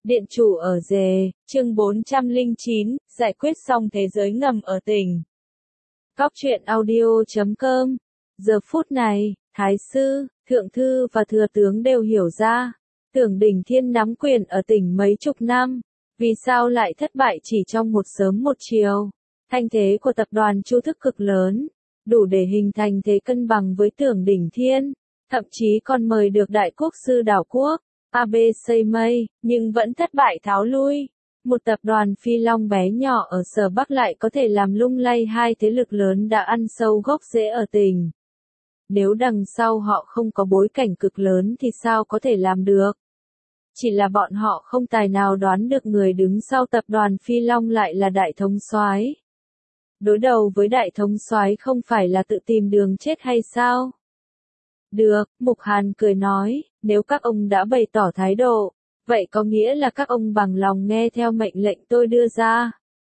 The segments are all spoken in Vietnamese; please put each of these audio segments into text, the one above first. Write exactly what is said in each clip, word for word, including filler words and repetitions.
Điện chủ ở Dề, chương bốn trăm lẻ chín, giải quyết xong thế giới ngầm ở tỉnh. Cóc truyện audio chấm com. Giờ phút này, Thái sư, Thượng thư và Thừa tướng đều hiểu ra, Tưởng Đỉnh Thiên nắm quyền ở tỉnh mấy chục năm, vì sao lại thất bại chỉ trong một sớm một chiều. Thanh thế của tập đoàn Chu Thức cực lớn, đủ để hình thành thế cân bằng với Tưởng Đỉnh Thiên, thậm chí còn mời được đại quốc sư đảo quốc, a bê xây mây, nhưng vẫn thất bại tháo lui. Một tập đoàn phi long bé nhỏ ở Sở Bắc lại có thể làm lung lay hai thế lực lớn đã ăn sâu gốc rễ ở tỉnh. Nếu đằng sau họ không có bối cảnh cực lớn thì sao có thể làm được? Chỉ là bọn họ không tài nào đoán được người đứng sau tập đoàn phi long lại là đại thống soái. Đối đầu với đại thống soái không phải là tự tìm đường chết hay sao? Được, Mục Hàn cười nói, nếu các ông đã bày tỏ thái độ, vậy có nghĩa là các ông bằng lòng nghe theo mệnh lệnh tôi đưa ra.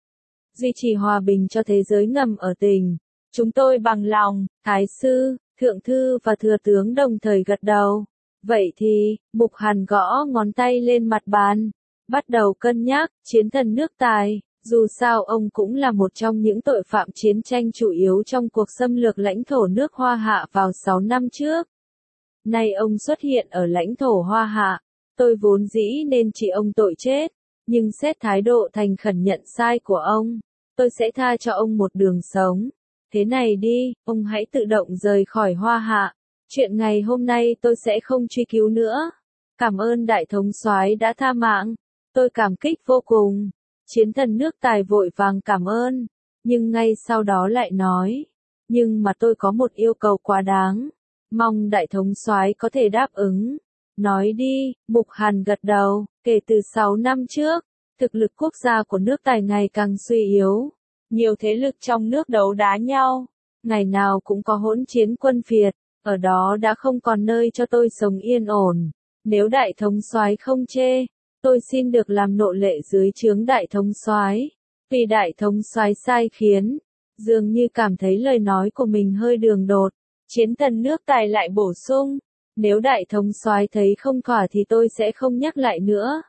Duy trì hòa bình cho thế giới ngầm ở tỉnh. Chúng tôi bằng lòng, Thái sư, Thượng thư và Thừa tướng đồng thời gật đầu. Vậy thì, Mục Hàn gõ ngón tay lên mặt bàn, bắt đầu cân nhắc, chiến thần nước Tài. Dù sao ông cũng là một trong những tội phạm chiến tranh chủ yếu trong cuộc xâm lược lãnh thổ nước Hoa Hạ vào sáu năm trước. Nay ông xuất hiện ở lãnh thổ Hoa Hạ, tôi vốn dĩ nên chỉ ông tội chết, nhưng xét thái độ thành khẩn nhận sai của ông, tôi sẽ tha cho ông một đường sống. Thế này đi, ông hãy tự động rời khỏi Hoa Hạ, chuyện ngày hôm nay tôi sẽ không truy cứu nữa. Cảm ơn đại thống soái đã tha mạng, tôi cảm kích vô cùng. Chiến thần nước Tài vội vàng cảm ơn, nhưng ngay sau đó lại nói, nhưng mà tôi có một yêu cầu quá đáng, mong đại thống soái có thể đáp ứng. Nói đi, Mục Hàn gật đầu, kể từ sáu năm trước, thực lực quốc gia của nước Tài ngày càng suy yếu, nhiều thế lực trong nước đấu đá nhau, ngày nào cũng có hỗn chiến quân phiệt, ở đó đã không còn nơi cho tôi sống yên ổn. Nếu đại thống soái không chê, tôi xin được làm nô lệ dưới trướng đại thống soái. Vì đại thống soái sai khiến, dường như cảm thấy lời nói của mình hơi đường đột, chiến thần nước Tài lại bổ sung, nếu đại thống soái thấy không thỏa thì tôi sẽ không nhắc lại nữa.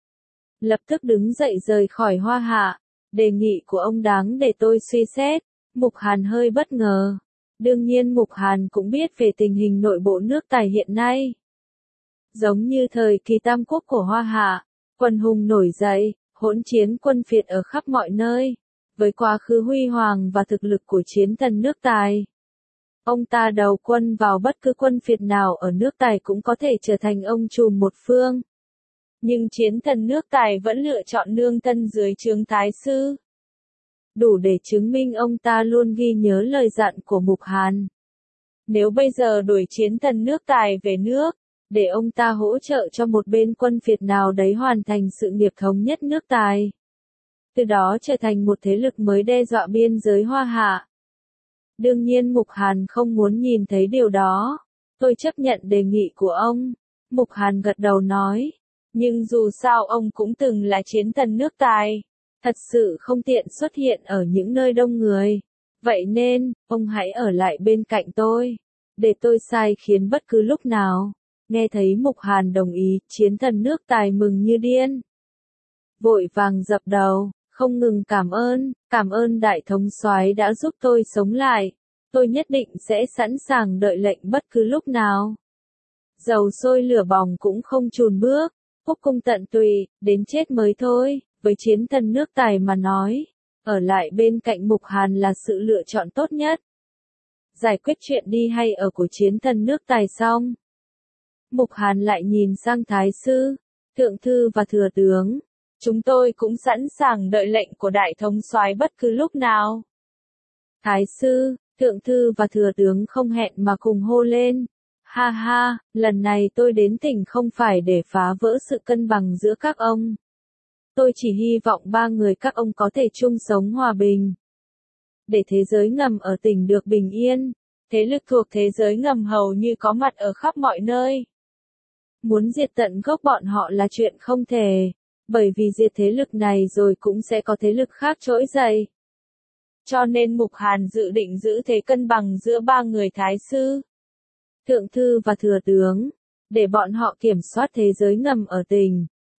Lập tức đứng dậy rời khỏi Hoa Hạ, đề nghị của ông đáng để tôi suy xét. Mục Hàn hơi bất ngờ. Đương nhiên Mục Hàn cũng biết về tình hình nội bộ nước Tài hiện nay. Giống như thời kỳ Tam Quốc của Hoa Hạ, quân hùng nổi dậy, hỗn chiến quân phiệt ở khắp mọi nơi. Với quá khứ huy hoàng và thực lực của chiến thần nước Tài, ông ta đầu quân vào bất cứ quân phiệt nào ở nước Tài cũng có thể trở thành ông trùm một phương. Nhưng chiến thần nước Tài vẫn lựa chọn nương thân dưới trướng Thái sư. Đủ để chứng minh ông ta luôn ghi nhớ lời dặn của Mục Hàn. Nếu bây giờ đuổi chiến thần nước Tài về nước, để ông ta hỗ trợ cho một bên quân phiệt nào đấy hoàn thành sự nghiệp thống nhất nước Tài, từ đó trở thành một thế lực mới đe dọa biên giới Hoa Hạ. Đương nhiên Mục Hàn không muốn nhìn thấy điều đó. Tôi chấp nhận đề nghị của ông. Mục Hàn gật đầu nói. Nhưng dù sao ông cũng từng là chiến thần nước Tài. Thật sự không tiện xuất hiện ở những nơi đông người. Vậy nên, ông hãy ở lại bên cạnh tôi, để tôi sai khiến bất cứ lúc nào. Nghe thấy Mục Hàn đồng ý, chiến thần nước Tài mừng như điên. Vội vàng dập đầu, không ngừng cảm ơn, cảm ơn đại thống soái đã giúp tôi sống lại. Tôi nhất định sẽ sẵn sàng đợi lệnh bất cứ lúc nào. Dầu sôi lửa bỏng cũng không chùn bước, quốc cung tận tụy, đến chết mới thôi. Với chiến thần nước Tài mà nói, ở lại bên cạnh Mục Hàn là sự lựa chọn tốt nhất. Giải quyết chuyện đi hay ở của chiến thần nước Tài xong, Mục Hàn lại nhìn sang Thái sư, Thượng thư và Thừa tướng. Chúng tôi cũng sẵn sàng đợi lệnh của đại thống soái bất cứ lúc nào. Thái sư, Thượng thư và Thừa tướng không hẹn mà cùng hô lên. Ha ha, lần này tôi đến tỉnh không phải để phá vỡ sự cân bằng giữa các ông. Tôi chỉ hy vọng ba người các ông có thể chung sống hòa bình. Để thế giới ngầm ở tỉnh được bình yên, thế lực thuộc thế giới ngầm hầu như có mặt ở khắp mọi nơi. Muốn diệt tận gốc bọn họ là chuyện không thể, bởi vì diệt thế lực này rồi cũng sẽ có thế lực khác trỗi dậy. Cho nên Mục Hàn dự định giữ thế cân bằng giữa ba người Thái sư, Thượng thư và Thừa tướng, để bọn họ kiểm soát thế giới ngầm ở tỉnh.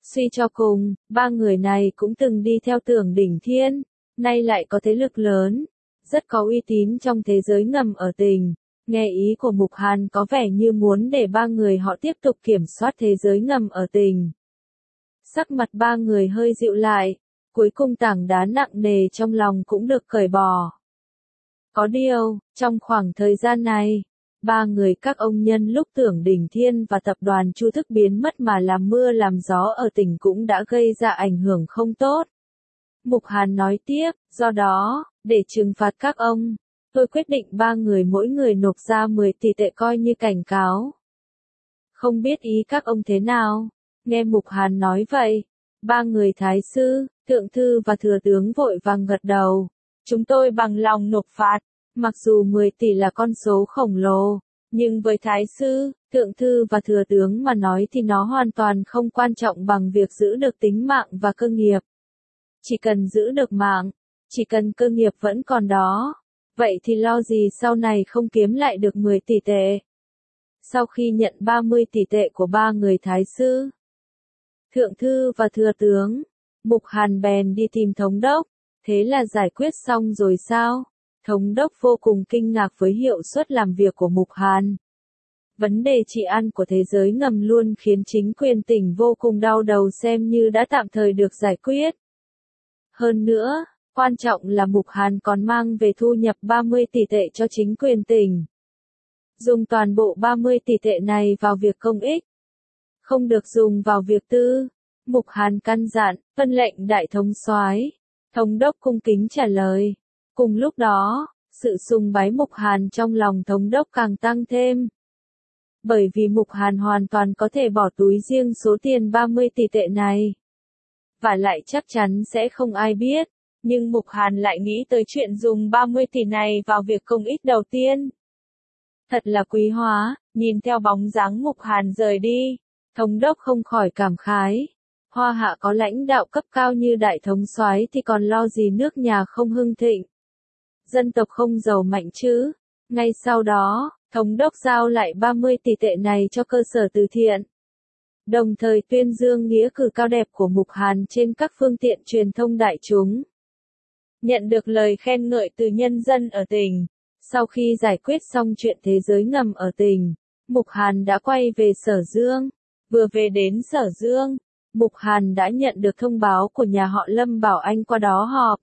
Suy cho cùng, ba người này cũng từng đi theo Tưởng Đỉnh Thiên, nay lại có thế lực lớn, rất có uy tín trong thế giới ngầm ở Tình. Nghe ý của Mục Hàn có vẻ như muốn để ba người họ tiếp tục kiểm soát thế giới ngầm ở Tình. Sắc mặt ba người hơi dịu lại, cuối cùng tảng đá nặng nề trong lòng cũng được cởi bỏ. Có điều, trong khoảng thời gian này, ba người các ông nhân lúc Tưởng Đỉnh Thiên và tập đoàn Chu Thức biến mất mà làm mưa làm gió ở Tỉnh cũng đã gây ra ảnh hưởng không tốt. Mục Hàn nói tiếp, do đó, để trừng phạt các ông, tôi quyết định ba người mỗi người nộp ra mười tỷ tệ coi như cảnh cáo. Không biết ý các ông thế nào? Nghe Mục Hàn nói vậy, ba người thái sư, thượng thư và thừa tướng vội vàng gật đầu. Chúng tôi bằng lòng nộp phạt, mặc dù mười tỷ là con số khổng lồ, nhưng với thái sư, thượng thư và thừa tướng mà nói thì nó hoàn toàn không quan trọng bằng việc giữ được tính mạng và cơ nghiệp. Chỉ cần giữ được mạng, chỉ cần cơ nghiệp vẫn còn đó, vậy thì lo gì sau này không kiếm lại được mười tỷ tệ. Sau khi nhận ba mươi tỷ tệ của ba người thái sư, thượng thư và thừa tướng, Mục Hàn bèn đi tìm thống đốc, thế là giải quyết xong rồi sao? Thống đốc vô cùng kinh ngạc với hiệu suất làm việc của Mục Hàn. Vấn đề trị an của thế giới ngầm luôn khiến chính quyền tỉnh vô cùng đau đầu xem như đã tạm thời được giải quyết. Hơn nữa, quan trọng là Mục Hàn còn mang về thu nhập ba mươi tỷ tệ cho chính quyền tỉnh. Dùng toàn bộ ba mươi tỷ tệ này vào việc công ích, không được dùng vào việc tư. Mục Hàn căn dặn, vân lệnh đại thống soái. Thống đốc cung kính trả lời. Cùng lúc đó, sự sùng bái Mục Hàn trong lòng thống đốc càng tăng thêm. Bởi vì Mục Hàn hoàn toàn có thể bỏ túi riêng số tiền ba mươi tỷ tệ này. Và lại chắc chắn sẽ không ai biết. Nhưng Mục Hàn lại nghĩ tới chuyện dùng ba mươi tỷ này vào việc công ích đầu tiên. Thật là quý hóa, nhìn theo bóng dáng Mục Hàn rời đi, thống đốc không khỏi cảm khái. Hoa Hạ có lãnh đạo cấp cao như đại thống soái thì còn lo gì nước nhà không hưng thịnh. Dân tộc không giàu mạnh chứ. Ngay sau đó, thống đốc giao lại ba mươi tỷ tệ này cho cơ sở từ thiện. Đồng thời tuyên dương nghĩa cử cao đẹp của Mục Hàn trên các phương tiện truyền thông đại chúng. Nhận được lời khen ngợi từ nhân dân ở tỉnh, sau khi giải quyết xong chuyện thế giới ngầm ở tỉnh, Mục Hàn đã quay về Sở Dương. Vừa về đến Sở Dương, Mục Hàn đã nhận được thông báo của nhà họ Lâm bảo anh qua đó họp.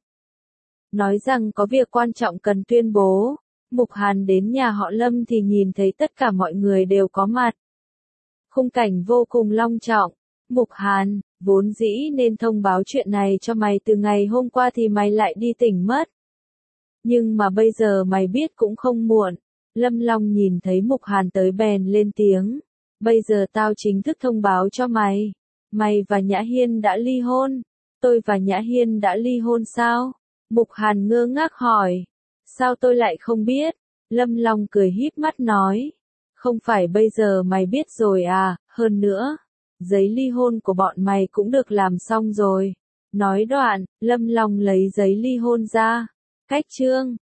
Nói rằng có việc quan trọng cần tuyên bố. Mục Hàn đến nhà họ Lâm thì nhìn thấy tất cả mọi người đều có mặt. Khung cảnh vô cùng long trọng. Mục Hàn, vốn dĩ nên thông báo chuyện này cho mày từ ngày hôm qua thì mày lại đi tỉnh mất. Nhưng mà bây giờ mày biết cũng không muộn. Lâm Long nhìn thấy Mục Hàn tới bèn lên tiếng. Bây giờ tao chính thức thông báo cho mày. Mày và Nhã Hiên đã ly hôn. Tôi và Nhã Hiên đã ly hôn sao? Mục Hàn ngơ ngác hỏi. Sao tôi lại không biết? Lâm Long cười híp mắt nói. Không phải bây giờ mày biết rồi à, hơn nữa. Giấy ly hôn của bọn mày cũng được làm xong rồi. Nói đoạn, Lâm Long lấy giấy ly hôn ra. Cách chương.